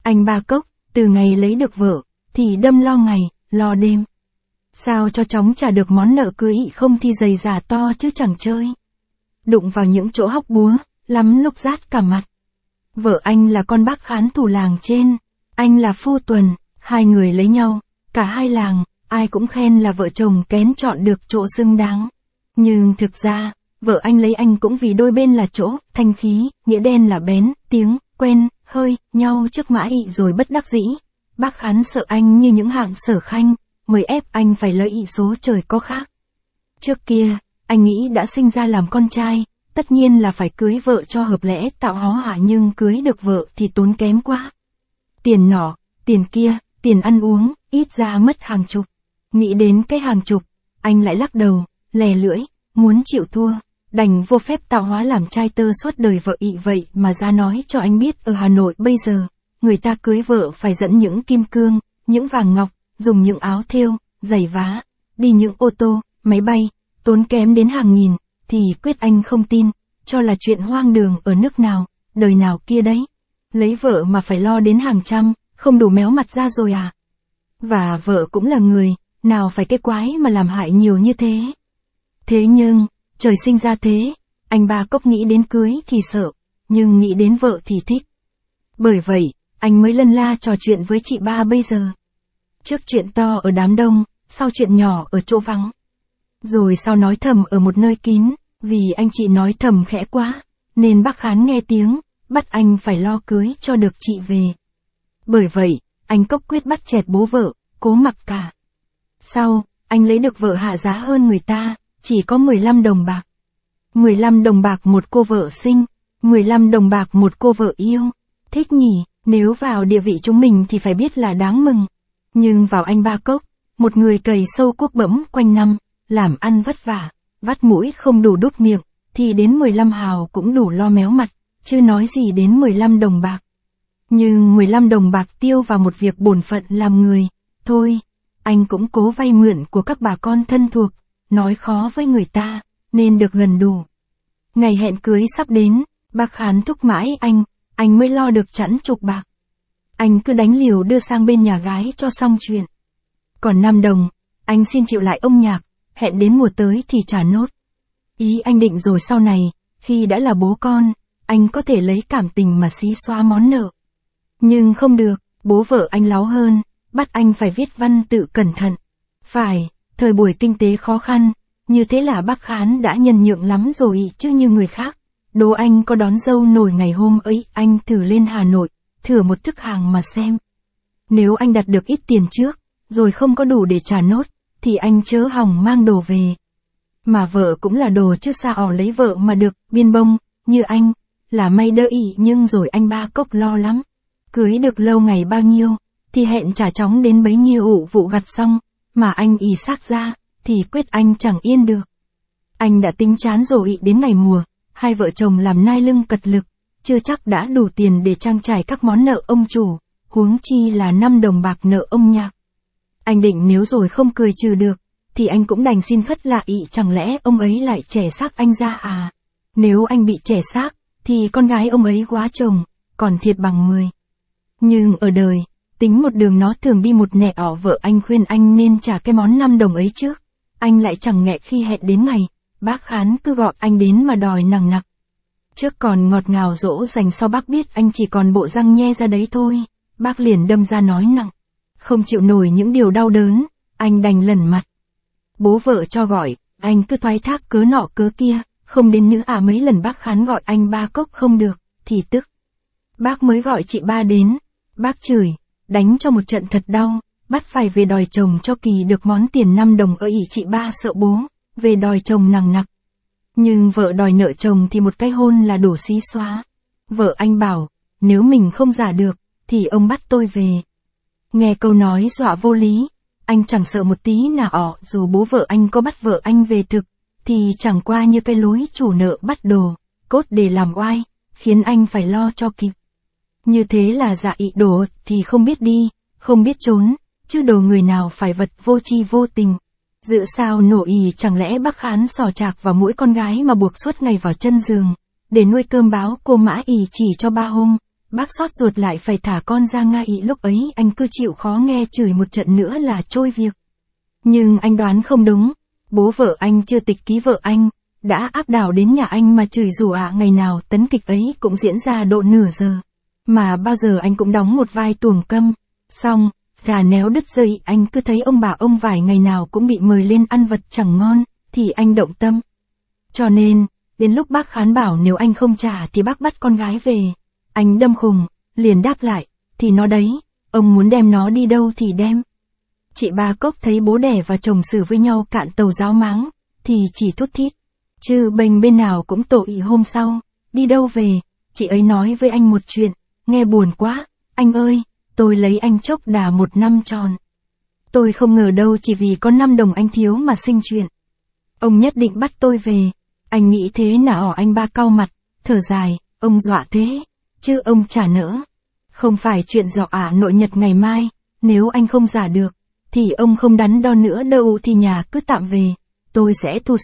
Anh Ba Cốc, từ ngày lấy được vợ, thì đâm lo ngày, lo đêm. Sao cho chóng trả được món nợ cưới không thì giày giả to chứ chẳng chơi. Đụng vào những chỗ hóc búa, lắm lúc rát cả mặt. Vợ anh là con bác khán thủ làng trên, anh là phu tuần, hai người lấy nhau, cả hai làng, ai cũng khen là vợ chồng kén chọn được chỗ xứng đáng. Nhưng thực ra, vợ anh lấy anh cũng vì đôi bên là chỗ, thanh khí, nghĩa đen là bén, tiếng, quen, hơi, nhau trước mãi rồi bất đắc dĩ. Bác khán sợ anh như những hạng Sở Khanh, mới ép anh phải lấy số trời có khác. Trước kia, anh nghĩ đã sinh ra làm con trai, tất nhiên là phải cưới vợ cho hợp lẽ tạo hó hả, nhưng cưới được vợ thì tốn kém quá. Tiền nọ, tiền kia, tiền ăn uống, ít ra mất hàng chục. Nghĩ đến cái hàng chục, anh lại lắc đầu, lè lưỡi, muốn chịu thua, đành vô phép tạo hóa làm trai tơ suốt đời vợ ị vậy mà ra nói cho anh biết ở Hà Nội bây giờ, người ta cưới vợ phải dẫn những kim cương, những vàng ngọc, dùng những áo thêu, giày vá, đi những ô tô, máy bay, tốn kém đến hàng nghìn, thì quyết anh không tin, cho là chuyện hoang đường ở nước nào, đời nào kia đấy. Lấy vợ mà phải lo đến hàng trăm, không đủ méo mặt ra rồi à? Và vợ cũng là người, nào phải cái quái mà làm hại nhiều như thế. Thế nhưng, trời sinh ra thế, anh Ba Cốc nghĩ đến cưới thì sợ, nhưng nghĩ đến vợ thì thích. Bởi vậy, anh mới lân la trò chuyện với chị Ba bây giờ. Trước chuyện to ở đám đông, sau chuyện nhỏ ở chỗ vắng. Rồi sau nói thầm ở một nơi kín, vì anh chị nói thầm khẽ quá, nên bác khán nghe tiếng, bắt anh phải lo cưới cho được chị về. Bởi vậy, anh Cốc quyết bắt chẹt bố vợ, cố mặc cả. Sau, anh lấy được vợ hạ giá hơn người ta, chỉ có 15 đồng bạc. 15 đồng bạc một cô vợ sinh, 15 đồng bạc một cô vợ yêu. Thích nhỉ, nếu vào địa vị chúng mình thì phải biết là đáng mừng. Nhưng vào anh Ba Cốc, một người cày sâu cuốc bẫm quanh năm, làm ăn vất vả, vắt mũi không đủ đút miệng, thì đến 15 hào cũng đủ lo méo mặt, chứ nói gì đến 15 đồng bạc. Nhưng 15 đồng bạc tiêu vào một việc bổn phận làm người, thôi, anh cũng cố vay mượn của các bà con thân thuộc, nói khó với người ta, nên được gần đủ. Ngày hẹn cưới sắp đến, bác khán thúc mãi anh mới lo được chẵn chục bạc. Anh cứ đánh liều đưa sang bên nhà gái cho xong chuyện. Còn 5 đồng, anh xin chịu lại ông Nhạc, hẹn đến mùa tới thì trả nốt. Ý anh định rồi sau này, khi đã là bố con, anh có thể lấy cảm tình mà xí xóa món nợ. Nhưng không được, bố vợ anh láo hơn, bắt anh phải viết văn tự cẩn thận. Phải, thời buổi kinh tế khó khăn, như thế là bác khán đã nhân nhượng lắm rồi chứ như người khác. Đố anh có đón dâu nổi ngày hôm ấy, anh thử lên Hà Nội, thử một thức hàng mà xem. Nếu anh đặt được ít tiền trước, rồi không có đủ để trả nốt, thì anh chớ hòng mang đồ về. Mà vợ cũng là đồ chứ sao lấy vợ mà được, biên bông, như anh, là may đỡ ỉ, nhưng rồi anh Ba Cốc lo lắm. Cưới được lâu ngày bao nhiêu, thì hẹn trả chóng đến bấy nhiêu vụ gặt xong, mà anh ỉ xác ra, thì quyết anh chẳng yên được. Anh đã tính chán rồi đến ngày mùa, hai vợ chồng làm nai lưng cật lực, chưa chắc đã đủ tiền để trang trải các món nợ ông chủ, huống chi là 5 đồng bạc nợ ông Nhạc. Anh định nếu rồi không cười trừ được, thì anh cũng đành xin khất lại, chẳng lẽ ông ấy lại trẻ xác anh ra à? Nếu anh bị trẻ xác, thì con gái ông ấy quá chồng, còn thiệt bằng 10. Nhưng ở đời, tính một đường nó thường bi một nẻ ỏ, vợ anh khuyên anh nên trả cái món 5 đồng ấy trước. Anh lại chẳng nghẹ khi hẹn đến ngày, bác khán cứ gọi anh đến mà đòi nằng nặc. Trước còn ngọt ngào dỗ dành, sau bác biết anh chỉ còn bộ răng nhe ra đấy thôi, bác liền đâm ra nói nặng. Không chịu nổi những điều đau đớn, anh đành lẩn mặt. Bố vợ cho gọi, anh cứ thoái thác cớ nọ cớ kia, không đến nữa à. Mấy lần bác khán gọi anh Ba Cốc không được, thì tức. Bác mới gọi chị Ba đến, bác chửi, đánh cho một trận thật đau, bắt phải về đòi chồng cho kỳ được món tiền 5 đồng ở ỉ. Chị Ba sợ bố, về đòi chồng nằng nặc. Nhưng vợ đòi nợ chồng thì một cái hôn là đủ xí xóa. Vợ anh bảo, nếu mình không giả được, thì ông bắt tôi về. Nghe câu nói dọa vô lý, anh chẳng sợ một tí nào, dù bố vợ anh có bắt vợ anh về thực, thì chẳng qua như cái lối chủ nợ bắt đồ, cốt để làm oai, khiến anh phải lo cho kịp. Như thế là dạ ị đồ thì không biết đi, không biết trốn, chứ đồ người nào phải vật vô tri vô tình. Dự sao nổ ì, chẳng lẽ bác khán sò chạc vào mũi con gái mà buộc suốt ngày vào chân giường, để nuôi cơm báo cô mã ì chỉ cho 3 hôm, Bác xót ruột lại phải thả con ra ngay lúc ấy anh cứ chịu khó nghe chửi một trận nữa là trôi việc. Nhưng anh đoán không đúng, bố vợ anh chưa tịch ký vợ anh, đã áp đảo đến nhà anh mà chửi rủa ngày nào tấn kịch ấy cũng diễn ra độ nửa giờ. Mà bao giờ anh cũng đóng một vai tuồng câm. Xong, gà néo đứt dây anh cứ thấy ông bà ông vải ngày nào cũng bị mời lên ăn vật chẳng ngon, thì anh động tâm. Cho nên, đến lúc bác Khán bảo nếu anh không trả thì bác bắt con gái về. Anh đâm khùng, liền đáp lại, thì nó đấy, ông muốn đem nó đi đâu thì đem. Chị Ba Cốc thấy bố đẻ và chồng xử với nhau cạn tàu ráo máng, thì chỉ thút thít. Chứ bênh bên nào cũng tội. Hôm sau, đi đâu về, chị ấy nói với anh một chuyện, nghe buồn quá, anh ơi, tôi lấy anh chốc đà 1 năm tròn. Tôi không ngờ đâu chỉ vì có 5 đồng anh thiếu mà sinh chuyện. Ông nhất định bắt tôi về. Anh nghĩ thế nào? Anh Ba cau mặt, thở dài, ông dọa thế, chứ ông chả nỡ. Không phải chuyện dọa nội nhật ngày mai, nếu anh không giả được, thì ông không đắn đo nữa đâu thì nhà cứ tạm về, tôi sẽ thu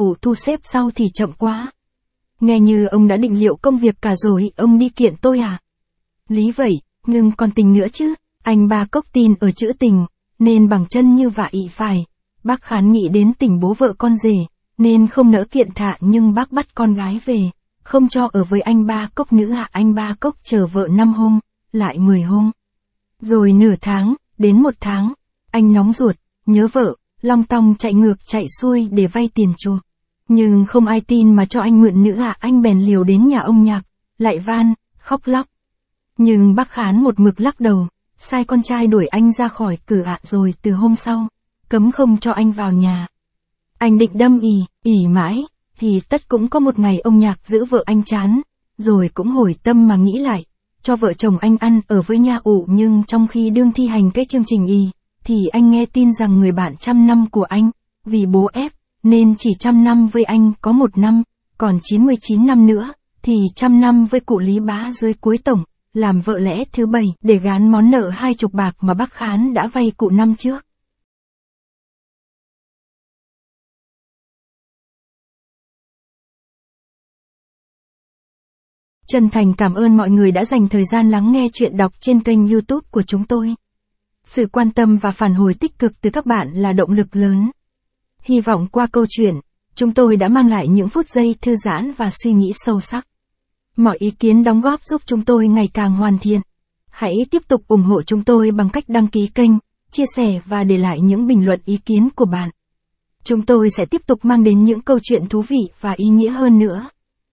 xếp sau thì chậm quá. Nghe như ông đã định liệu công việc cả rồi, ông đi kiện tôi à? Lý vậy, nhưng còn tình nữa chứ, anh Ba Cốc tin ở chữ tình, nên bằng chân như vậy phải. Bác Khán nghĩ đến tình bố vợ con rể, nên không nỡ kiện thạ nhưng bác bắt con gái về, không cho ở với anh Ba Cốc nữa ạ. Anh Ba Cốc chờ vợ 5 hôm, lại 10 hôm. Rồi nửa tháng, đến 1 tháng, anh nóng ruột, nhớ vợ, long tong chạy ngược chạy xuôi để vay tiền chuộc. Nhưng không ai tin mà cho anh mượn nữa ạ. Anh bèn liều đến nhà ông Nhạc, lại van, khóc lóc. Nhưng bác Khán một mực lắc đầu, sai con trai đuổi anh ra khỏi cửa ạ. Rồi từ hôm sau, cấm không cho anh vào nhà. Anh định đâm ỉ mãi, thì tất cũng có một ngày ông Nhạc giữ vợ anh chán, rồi cũng hồi tâm mà nghĩ lại, cho vợ chồng anh ăn ở với nhà ụ. Nhưng trong khi đương thi hành cái chương trình thì anh nghe tin rằng người bạn 100 năm của anh, vì bố ép, nên chỉ 100 năm với anh có 1 năm, còn 99 năm nữa, thì 100 năm với cụ Lý Bá dưới cuối tổng, làm vợ lẽ thứ 7 để gán món nợ 20 bạc mà bác Khán đã vay cụ năm trước. Chân thành cảm ơn mọi người đã dành thời gian lắng nghe chuyện đọc trên kênh YouTube của chúng tôi. Sự quan tâm và phản hồi tích cực từ các bạn là động lực lớn. Hy vọng qua câu chuyện, chúng tôi đã mang lại những phút giây thư giãn và suy nghĩ sâu sắc. Mọi ý kiến đóng góp giúp chúng tôi ngày càng hoàn thiện. Hãy tiếp tục ủng hộ chúng tôi bằng cách đăng ký kênh, chia sẻ và để lại những bình luận ý kiến của bạn. Chúng tôi sẽ tiếp tục mang đến những câu chuyện thú vị và ý nghĩa hơn nữa.